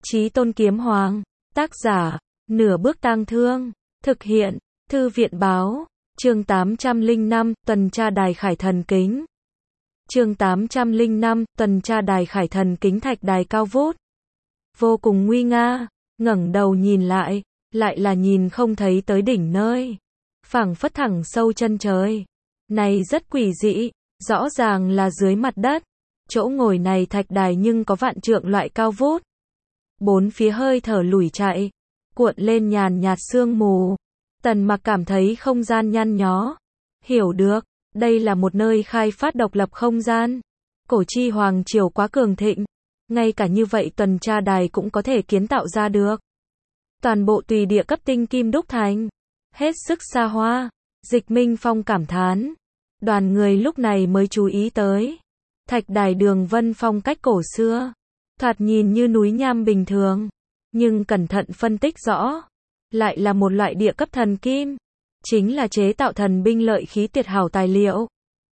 Chí Tôn Kiếm Hoàng. Tác giả, Nửa Bước Tang Thương. Thực hiện, Thư viện Báo. Chương 805, Tuần tra Đài Khải Thần Kính. Chương 805, Tuần tra Đài Khải Thần Kính. Thạch đài cao vút, vô cùng nguy nga, ngẩng đầu nhìn lại là nhìn không thấy tới đỉnh nơi, phảng phất thẳng sâu chân trời. Này rất quỷ dị, rõ ràng là dưới mặt đất. Chỗ ngồi này thạch đài nhưng có vạn trượng loại cao vút. Bốn phía hơi thở lủi chạy, cuộn lên nhàn nhạt sương mù. Tần Mặc cảm thấy không gian nhăn nhó. Hiểu được, đây là một nơi khai phát độc lập không gian. Cổ chi hoàng triều quá cường thịnh, ngay cả như vậy tuần tra đài cũng có thể kiến tạo ra được. Toàn bộ tùy địa cấp tinh kim đúc thành, hết sức xa hoa. Dịch Minh Phong cảm thán. Đoàn người lúc này mới chú ý tới, thạch đài đường vân phong cách cổ xưa, thoạt nhìn như núi nham bình thường, nhưng cẩn thận phân tích rõ, lại là một loại địa cấp thần kim, chính là chế tạo thần binh lợi khí tuyệt hảo tài liệu.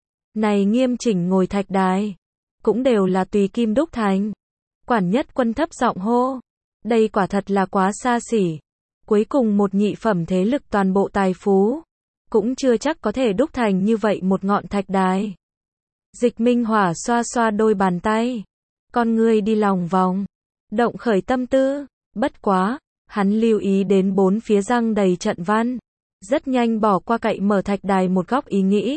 Này nghiêm chỉnh ngồi thạch đài, cũng đều là tùy kim đúc thành. Quản Nhất Quân thấp giọng hô, đây quả thật là quá xa xỉ. Cuối cùng một nhị phẩm thế lực toàn bộ tài phú, cũng chưa chắc có thể đúc thành như vậy một ngọn thạch đài. Dịch Minh Hỏa xoa xoa đôi bàn tay, con ngươi đi lòng vòng, động khởi tâm tư. Bất quá, hắn lưu ý đến bốn phía răng đầy trận văn, rất nhanh bỏ qua cậy mở thạch đài một góc ý nghĩ.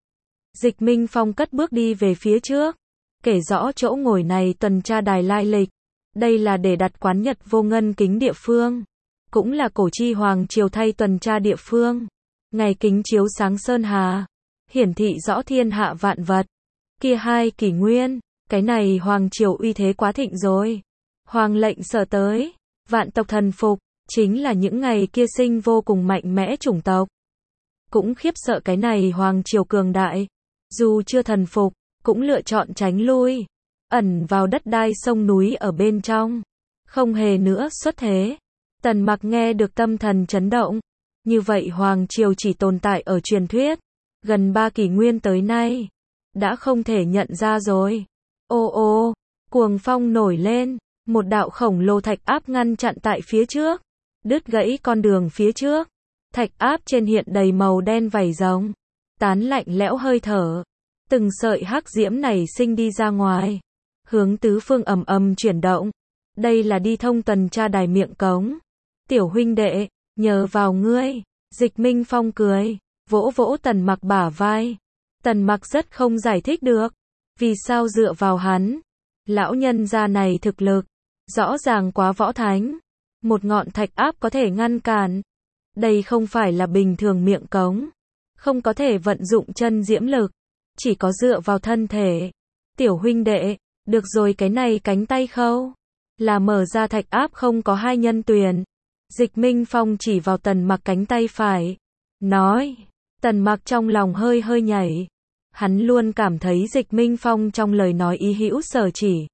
Dịch Minh Phong cất bước đi về phía trước, kể rõ chỗ ngồi này tuần tra đài lai lịch. Đây là để đặt quán Nhật Vô Ngân kính địa phương, cũng là cổ chi hoàng triều thay tuần tra địa phương. Ngày kính chiếu sáng sơn hà, hiển thị rõ thiên hạ vạn vật. Kia hai kỷ nguyên, cái này hoàng triều uy thế quá thịnh rồi. Hoàng lệnh sở tới, vạn tộc thần phục, chính là những ngày kia sinh vô cùng mạnh mẽ chủng tộc. Cũng khiếp sợ cái này hoàng triều cường đại, dù chưa thần phục, cũng lựa chọn tránh lui, ẩn vào đất đai sông núi ở bên trong, không hề nữa xuất thế. Tần Mặc nghe được tâm thần chấn động. Như vậy hoàng triều chỉ tồn tại ở truyền thuyết, gần 3 kỷ nguyên tới nay, đã không thể nhận ra rồi. Ô ô, cuồng phong nổi lên, một đạo khổng lồ thạch áp ngăn chặn tại phía trước, đứt gãy con đường phía trước. Thạch áp trên hiện đầy màu đen vảy rồng, tán lạnh lẽo hơi thở. Từng sợi hắc diễm nảy sinh đi ra ngoài, hướng tứ phương ầm ầm chuyển động. Đây là đi thông tuần tra đài miệng cống. Tiểu huynh đệ, nhờ vào ngươi. Dịch Minh Phong cười, vỗ vỗ Tần Mặc bả vai. Tần Mặc rất không giải thích được, vì sao dựa vào hắn. Lão nhân gia này thực lực, rõ ràng quá võ thánh. Một ngọn thạch áp có thể ngăn cản. Đây không phải là bình thường miệng cống, không có thể vận dụng chân diễm lực, chỉ có dựa vào thân thể. Tiểu huynh đệ, được rồi, cái này cánh tay khâu, là mở ra thạch áp không có hai nhân tuyển. Dịch Minh Phong chỉ vào Tần Mặc cánh tay phải, nói. Tần Mặc trong lòng hơi hơi nhảy. Hắn luôn cảm thấy Dịch Minh Phong trong lời nói ý hữu sở chỉ,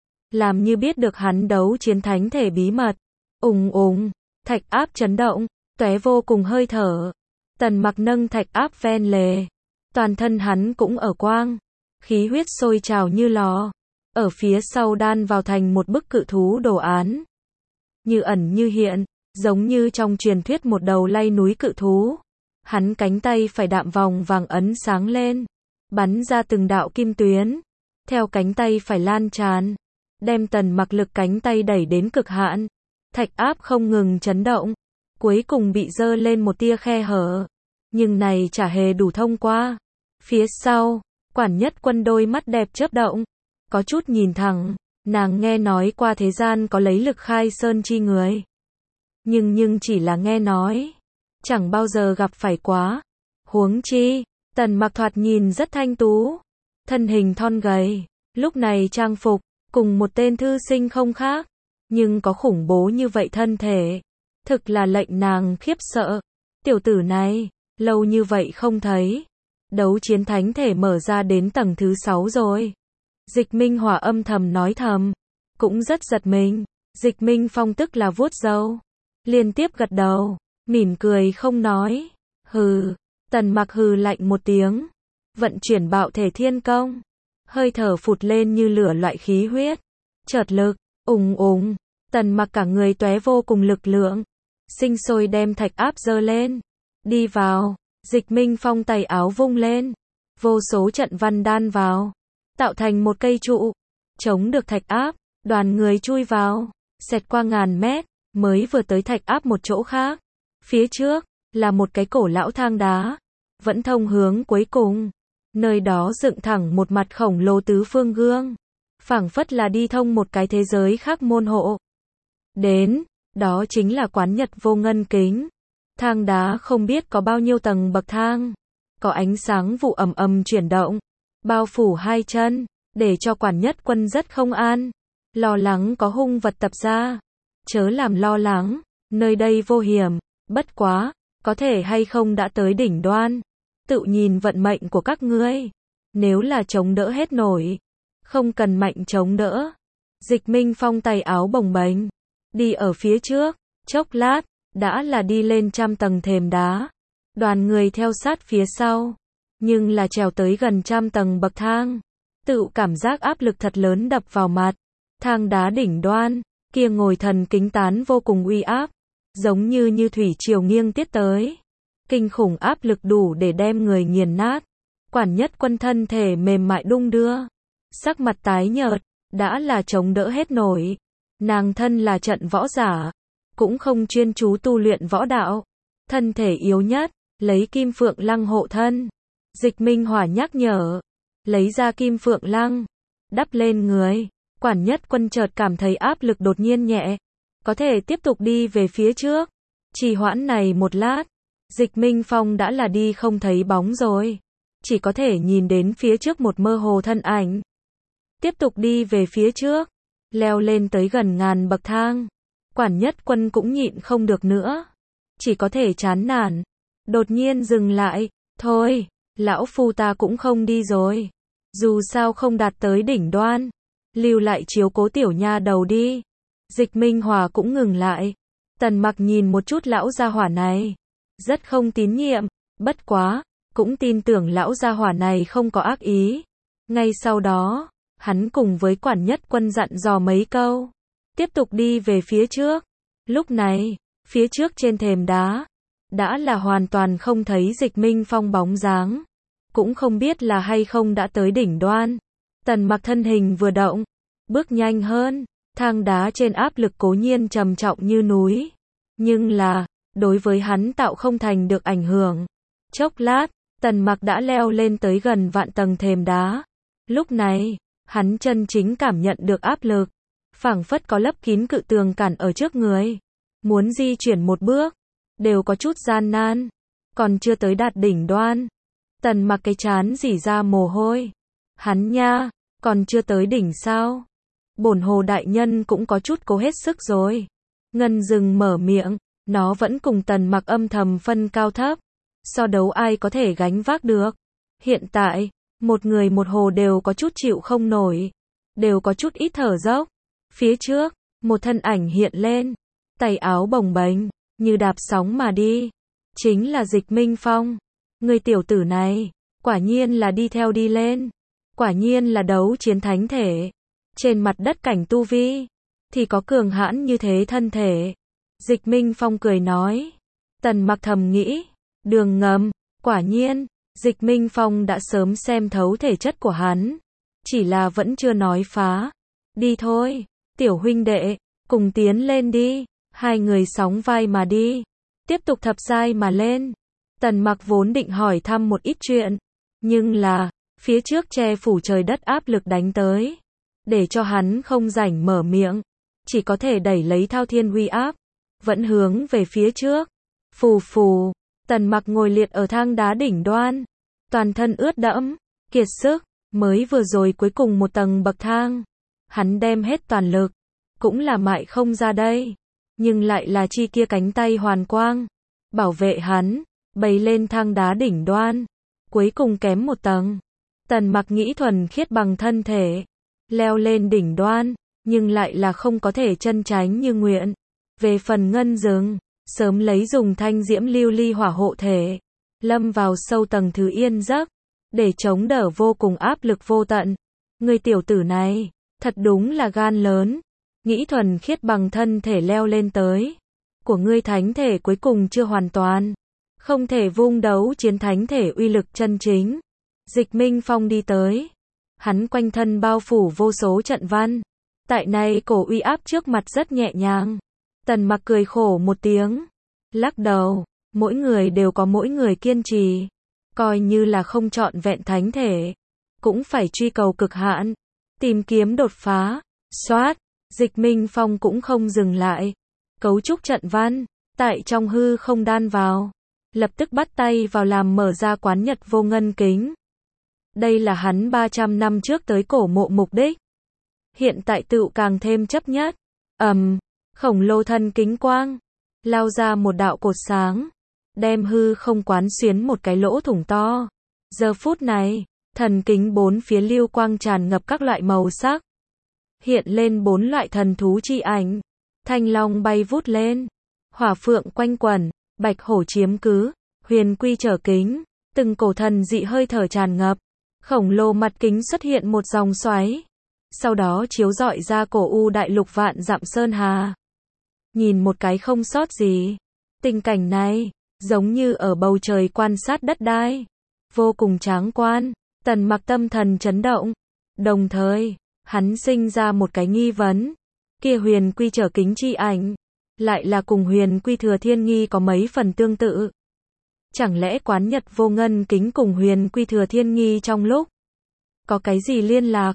làm như biết được hắn đấu chiến thánh thể bí mật. Ùng, thạch áp chấn động, tóe vô cùng hơi thở. Tần Mặc nâng thạch áp ven lề, toàn thân hắn cũng ở quang, khí huyết sôi trào như lò. Ở phía sau đan vào thành một bức cự thú đồ án, như ẩn như hiện, giống như trong truyền thuyết một đầu lay núi cự thú. Hắn cánh tay phải đạm vòng vàng ấn sáng lên, bắn ra từng đạo kim tuyến, theo cánh tay phải lan tràn, đem Tần Mặc lực cánh tay đẩy đến cực hạn. Thạch áp không ngừng chấn động, cuối cùng bị dơ lên một tia khe hở, nhưng này chả hề đủ thông qua. Phía sau, Quản Nhất Quân đôi mắt đẹp chớp động, có chút nhìn thẳng. Nàng nghe nói qua thế gian có lấy lực khai sơn chi người, nhưng chỉ là nghe nói, chẳng bao giờ gặp phải quá. Huống chi, Tần Mặc thoạt nhìn rất thanh tú, thân hình thon gầy, lúc này trang phục cùng một tên thư sinh không khác, nhưng có khủng bố như vậy thân thể, thực là lệnh nàng khiếp sợ. Tiểu tử này, lâu như vậy không thấy, đấu chiến thánh thể mở ra đến tầng thứ 6 rồi. Dịch Minh Hỏa âm thầm nói thầm, cũng rất giật mình. Dịch Minh Phong tức là vuốt râu, liên tiếp gật đầu, mỉm cười không nói. Hừ. Tần Mặc hừ lạnh một tiếng, vận chuyển bạo thể thiên công, hơi thở phụt lên như lửa loại khí huyết, chợt lực, ùng, Tần Mặc cả người tóe vô cùng lực lượng, sinh sôi đem thạch áp giơ lên, đi vào. Dịch Minh Phong tay áo vung lên, vô số trận văn đan vào, tạo thành một cây trụ, chống được thạch áp. Đoàn người chui vào, xẹt qua ngàn mét, mới vừa tới thạch áp một chỗ khác. Phía trước là một cái cổ lão thang đá, vẫn thông hướng cuối cùng. Nơi đó dựng thẳng một mặt khổng lồ tứ phương gương, phảng phất là đi thông một cái thế giới khác môn hộ. Đến, đó chính là quán Nhật Vô Ngân Kính. Thang đá không biết có bao nhiêu tầng bậc thang, có ánh sáng vụ ầm ầm chuyển động, bao phủ hai chân, để cho Quản Nhất Quân rất không an, lo lắng có hung vật tập ra. Chớ làm lo lắng, nơi đây vô hiểm, bất quá, có thể hay không đã tới đỉnh đoan, tự nhìn vận mệnh của các ngươi. Nếu là chống đỡ hết nổi, không cần mạnh chống đỡ. Dịch Minh Phong tay áo bồng bềnh, đi ở phía trước, chốc lát, đã là đi lên trăm tầng thềm đá. Đoàn người theo sát phía sau, nhưng là trèo tới gần trăm tầng bậc thang, tự cảm giác áp lực thật lớn đập vào mặt. Thang đá đỉnh đoan, kia ngồi thần kính tán vô cùng uy áp, giống như thủy triều nghiêng tiết tới. Kinh khủng áp lực đủ để đem người nghiền nát. Quản Nhất Quân thân thể mềm mại đung đưa, sắc mặt tái nhợt, đã là chống đỡ hết nổi. Nàng thân là trận võ giả, cũng không chuyên chú tu luyện võ đạo, thân thể yếu nhất, lấy Kim Phượng Lăng hộ thân. Dịch Minh Hỏa nhắc nhở, lấy ra Kim Phượng Lăng, đắp lên người. Quản Nhất Quân chợt cảm thấy áp lực đột nhiên nhẹ, có thể tiếp tục đi về phía trước. Trì hoãn này một lát, Dịch Minh Phong đã là đi không thấy bóng rồi, chỉ có thể nhìn đến phía trước một mơ hồ thân ảnh. Tiếp tục đi về phía trước, leo lên tới gần ngàn bậc thang. Quản Nhất Quân cũng nhịn không được nữa, chỉ có thể chán nản, đột nhiên dừng lại. Thôi, lão phu ta cũng không đi rồi, dù sao không đạt tới đỉnh đoan, lưu lại chiếu cố tiểu nha đầu đi. Dịch Minh Hòa cũng ngừng lại. Tần Mặc nhìn một chút lão gia hỏa này, rất không tín nhiệm, bất quá, cũng tin tưởng lão gia hỏa này không có ác ý. Ngay sau đó, hắn cùng với Quản Nhất Quân dặn dò mấy câu, tiếp tục đi về phía trước. Lúc này, phía trước trên thềm đá, đã là hoàn toàn không thấy Dịch Minh Phong bóng dáng, cũng không biết là hay không đã tới đỉnh đoan. Tần Mặc thân hình vừa động, bước nhanh hơn, thang đá trên áp lực cố nhiên trầm trọng như núi, nhưng là, đối với hắn tạo không thành được ảnh hưởng. Chốc lát, Tần Mặc đã leo lên tới gần vạn tầng thềm đá. Lúc này, hắn chân chính cảm nhận được áp lực, phảng phất có lấp kín cự tường cản ở trước người. Muốn di chuyển một bước, đều có chút gian nan, còn chưa tới đạt đỉnh đoan. Tần Mặc cái trán rỉ ra mồ hôi. Hắn nha, còn chưa tới đỉnh sao? Bổn Hồ đại nhân cũng có chút cố hết sức rồi. Ngân Dừng mở miệng, nó vẫn cùng Tần Mặc âm thầm phân cao thấp, so đấu ai có thể gánh vác được. Hiện tại, một người một hồ đều có chút chịu không nổi, đều có chút ít thở dốc. Phía trước, một thân ảnh hiện lên, tay áo bồng bềnh, như đạp sóng mà đi. Chính là Dịch Minh Phong. Người tiểu tử này, quả nhiên là đi theo đi lên. Quả nhiên là đấu chiến thánh thể. Trên mặt đất cảnh tu vi, thì có cường hãn như thế thân thể. Dịch Minh Phong cười nói. Tần Mặc thầm nghĩ, đường ngầm, quả nhiên, Dịch Minh Phong đã sớm xem thấu thể chất của hắn, chỉ là vẫn chưa nói phá. Đi thôi, tiểu huynh đệ, cùng tiến lên đi. Hai người sóng vai mà đi, tiếp tục thập giai mà lên. Tần Mặc vốn định hỏi thăm một ít chuyện, nhưng là, phía trước che phủ trời đất áp lực đánh tới, để cho hắn không rảnh mở miệng, chỉ có thể đẩy lấy thao thiên uy áp, vẫn hướng về phía trước. Phù phù, Tần Mặc ngồi liệt ở thang đá đỉnh đoan, toàn thân ướt đẫm, kiệt sức, mới vừa rồi cuối cùng một tầng bậc thang, hắn đem hết toàn lực, cũng là mại không ra đây, nhưng lại là chi kia cánh tay hoàn quang, bảo vệ hắn, bày lên thang đá đỉnh đoan, cuối cùng kém một tầng. Tần Mặc nghĩ thuần khiết bằng thân thể, leo lên đỉnh đoan, nhưng lại là không có thể chân tránh như nguyện. Về phần Ngân Dừng, sớm lấy dùng thanh diễm lưu ly hỏa hộ thể, lâm vào sâu tầng thứ yên giấc, để chống đỡ vô cùng áp lực vô tận. Người tiểu tử này, thật đúng là gan lớn. nghĩ thuần khiết bằng thân thể leo lên tới. Của ngươi thánh thể cuối cùng chưa hoàn toàn. Không thể vung đấu chiến thánh thể uy lực chân chính. Dịch Minh Phong đi tới. Hắn quanh thân bao phủ vô số trận văn. Tại này cổ uy áp trước mặt rất nhẹ nhàng. Tần Mặc cười khổ một tiếng. Lắc đầu. Mỗi người đều có mỗi người kiên trì. Coi như là không trọn vẹn thánh thể. Cũng phải truy cầu cực hạn. Tìm kiếm đột phá. Xoát. Dịch Minh Phong cũng không dừng lại. Cấu trúc trận văn. Tại trong hư không đan vào. Lập tức bắt tay vào làm mở ra quán Nhật Vô Ngân Kính. Đây là hắn 300 năm trước tới cổ mộ mục đích. Hiện tại tựu càng thêm chấp nhất. Khổng lồ thần kính quang. Lao ra một đạo cột sáng. Đem hư không quán xuyến một cái lỗ thủng to. Giờ phút này, thần kính bốn phía lưu quang tràn ngập các loại màu sắc. Hiện lên 4 loại thần thú chi ảnh. Thanh long bay vút lên. Hỏa phượng quanh quẩn. Bạch hổ chiếm cứ. Huyền quy trở kính. Từng cổ thần dị hơi thở tràn ngập. Khổng lồ mặt kính xuất hiện một dòng xoáy. Sau đó chiếu rọi ra cổ u đại lục vạn dặm sơn hà. Nhìn một cái không sót gì. Tình cảnh này, giống như ở bầu trời quan sát đất đai. Vô cùng tráng quan. Tần Mặc tâm thần chấn động. Đồng thời, hắn sinh ra một cái nghi vấn. Kia huyền quy trở kính chi ảnh. Lại là cùng huyền quy thừa thiên nghi có mấy phần tương tự. Chẳng lẽ quán Nhật Vô Ngân Kính cùng huyền quy thừa thiên nghi trong lúc có cái gì liên lạc?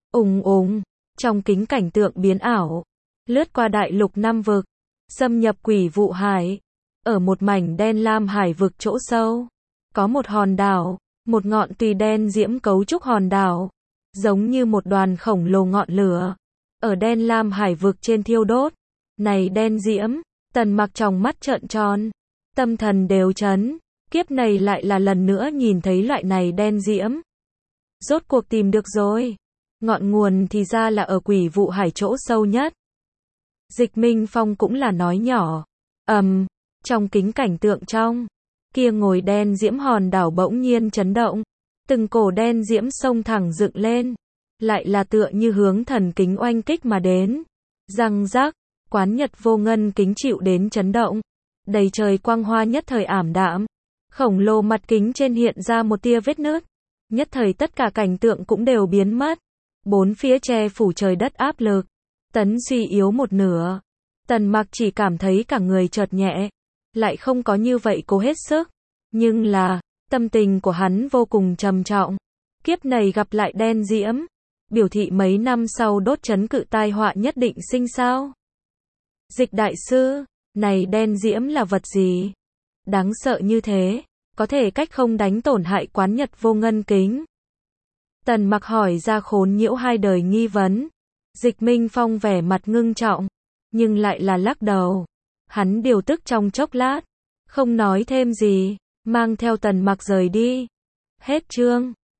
Trong kính cảnh tượng biến ảo. Lướt qua đại lục 5 vực. Xâm nhập quỷ vụ hải. Ở một mảnh đen lam hải vực chỗ sâu. Có một hòn đảo. Một ngọn tùy đen diễm cấu trúc hòn đảo. Giống như một đoàn khổng lồ ngọn lửa. Ở đen lam hải vực trên thiêu đốt. Này đen diễm. Tần Mặc trong mắt trợn tròn. Tâm thần đều chấn. Kiếp này lại là lần nữa nhìn thấy loại này đen diễm. Rốt cuộc tìm được rồi. Ngọn nguồn thì ra là ở quỷ vụ hải chỗ sâu nhất. Dịch Minh Phong cũng là nói nhỏ. Trong kính cảnh tượng trong. Kia ngồi đen diễm hòn đảo bỗng nhiên chấn động. Từng cổ đen diễm sông thẳng dựng lên. Lại là tựa như hướng thần kính oanh kích mà đến. Răng rắc. Quán Nhật Vô Ngân Kính chịu đến chấn động. Đầy trời quang hoa nhất thời ảm đạm. Khổng lồ mặt kính trên hiện ra một tia vết nứt. Nhất thời tất cả cảnh tượng cũng đều biến mất. Bốn phía che phủ trời đất áp lực. Tấn suy yếu một nửa. Tần Mặc chỉ cảm thấy cả người chợt nhẹ. Lại không có như vậy cố hết sức. Nhưng là, tâm tình của hắn vô cùng trầm trọng. Kiếp này gặp lại đen diễm. Biểu thị mấy năm sau đốt chấn cự tai họa nhất định sinh sao. Dịch đại sư, này đen diễm là vật gì? Đáng sợ như thế, có thể cách không đánh tổn hại quán Nhật Vô Ngân Kính. Tần Mặc hỏi ra khốn nhiễu hai đời nghi vấn. Dịch Minh Phong vẻ mặt ngưng trọng, nhưng lại là lắc đầu. Hắn điều tức trong chốc lát, không nói thêm gì, mang theo Tần Mặc rời đi. Hết chương.